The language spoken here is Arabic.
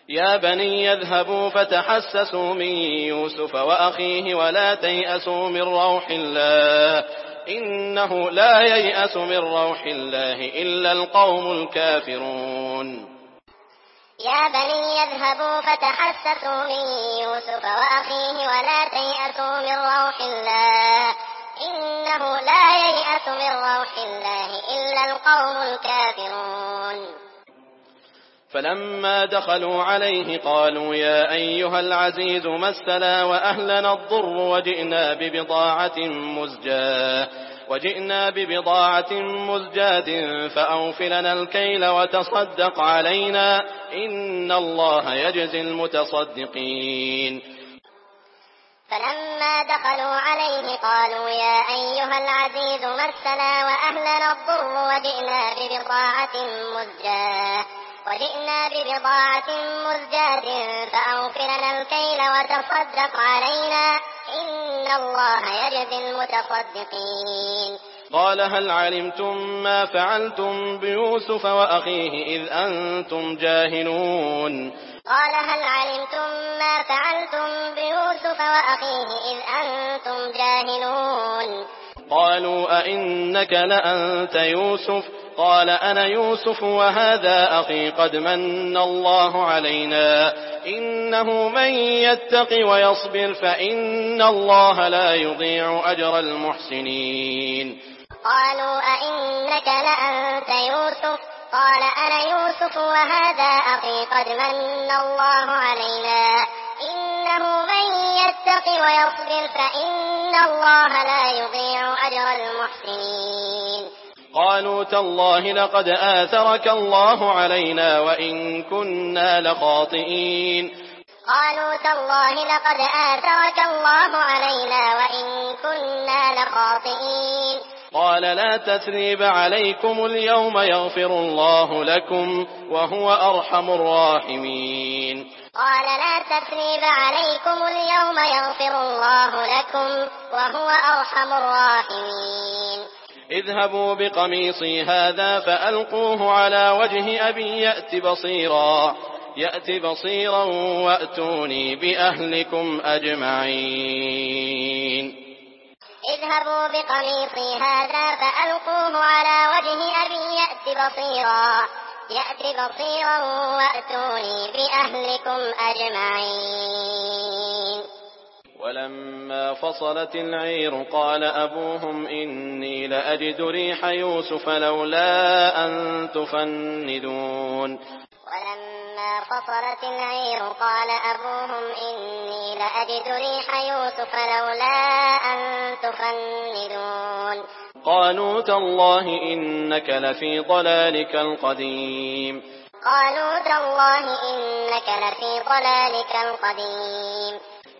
يا بني يذهبوا فتحسسوا من يوسف وأخيه ولا تيأسوا من روح الله إنه لا ييأس من روح الله إلا القوم الكافرون. يا بني يذهبوا فتحسسوا من يوسف وأخيه ولا تيأسوا من روح الله إنه لا ييأس من روح الله إلا القوم الكافرون. فلما دخلوا عليه قالوا يا أيها العزيز مسنا وأهلنا الضر وجئنا ببضاعة مزجاة فأوفلنا الكيل وتصدق علينا إن الله يجزي المتصدقين. فلما دخلوا عليه قالوا يا أيها العزيز مسنا وأهلنا الضر وجئنا ببضاعة مزجاة فأوفلنا الكيل وتصدق علينا إن الله يجزي المتصدقين. قال هل علمتم ما فعلتم بيوسف وأخيه إذ أنتم جاهلون. قال هل علمتم ما فعلتم بيوسف وأخيه إذ أنتم جاهلون. قالوا أئنك لأنت يوسف قال أنا يوسف وهذا أخي قد من الله علينا إنه من يتق ويصبر فإن الله لا يضيع أجر المحسنين. قالوا أئنك لأنت يوسف قال أنا يوسف وهذا أخي قد من الله علينا إنه من يتق ويصبر فإن الله لا يضيع أجر المحسنين. قالوا تالله لقد آثرك الله علينا وإن كنا لخاطئين. قالوا تالله لقد آثرك الله علينا وإن كنا لخاطئين. قال لا تثريب عليكم اليوم يغفر الله لكم وهو أرحم الراحمين. قال لا تثريب عليكم اليوم يغفر الله لكم وهو أرحم الراحمين. اذهبوا بقميصي هذا فألقوه على وجه أبي يأت بصيرا وأتوني بأهلكم أجمعين. اذهبوا بقميصي هذا فألقوه على وجه أبي يأت بصيرا وأتوني بأهلكم أجمعين. ولما فصلت العير قال أبوهم إني لأجد ريح يوسف لولا أن تفندون. ولما فصلت العير قال أبوهم إني لأجد ريح يوسف لولا أن تفندون. قالوا تالله إنك لفي ضلالك القديم.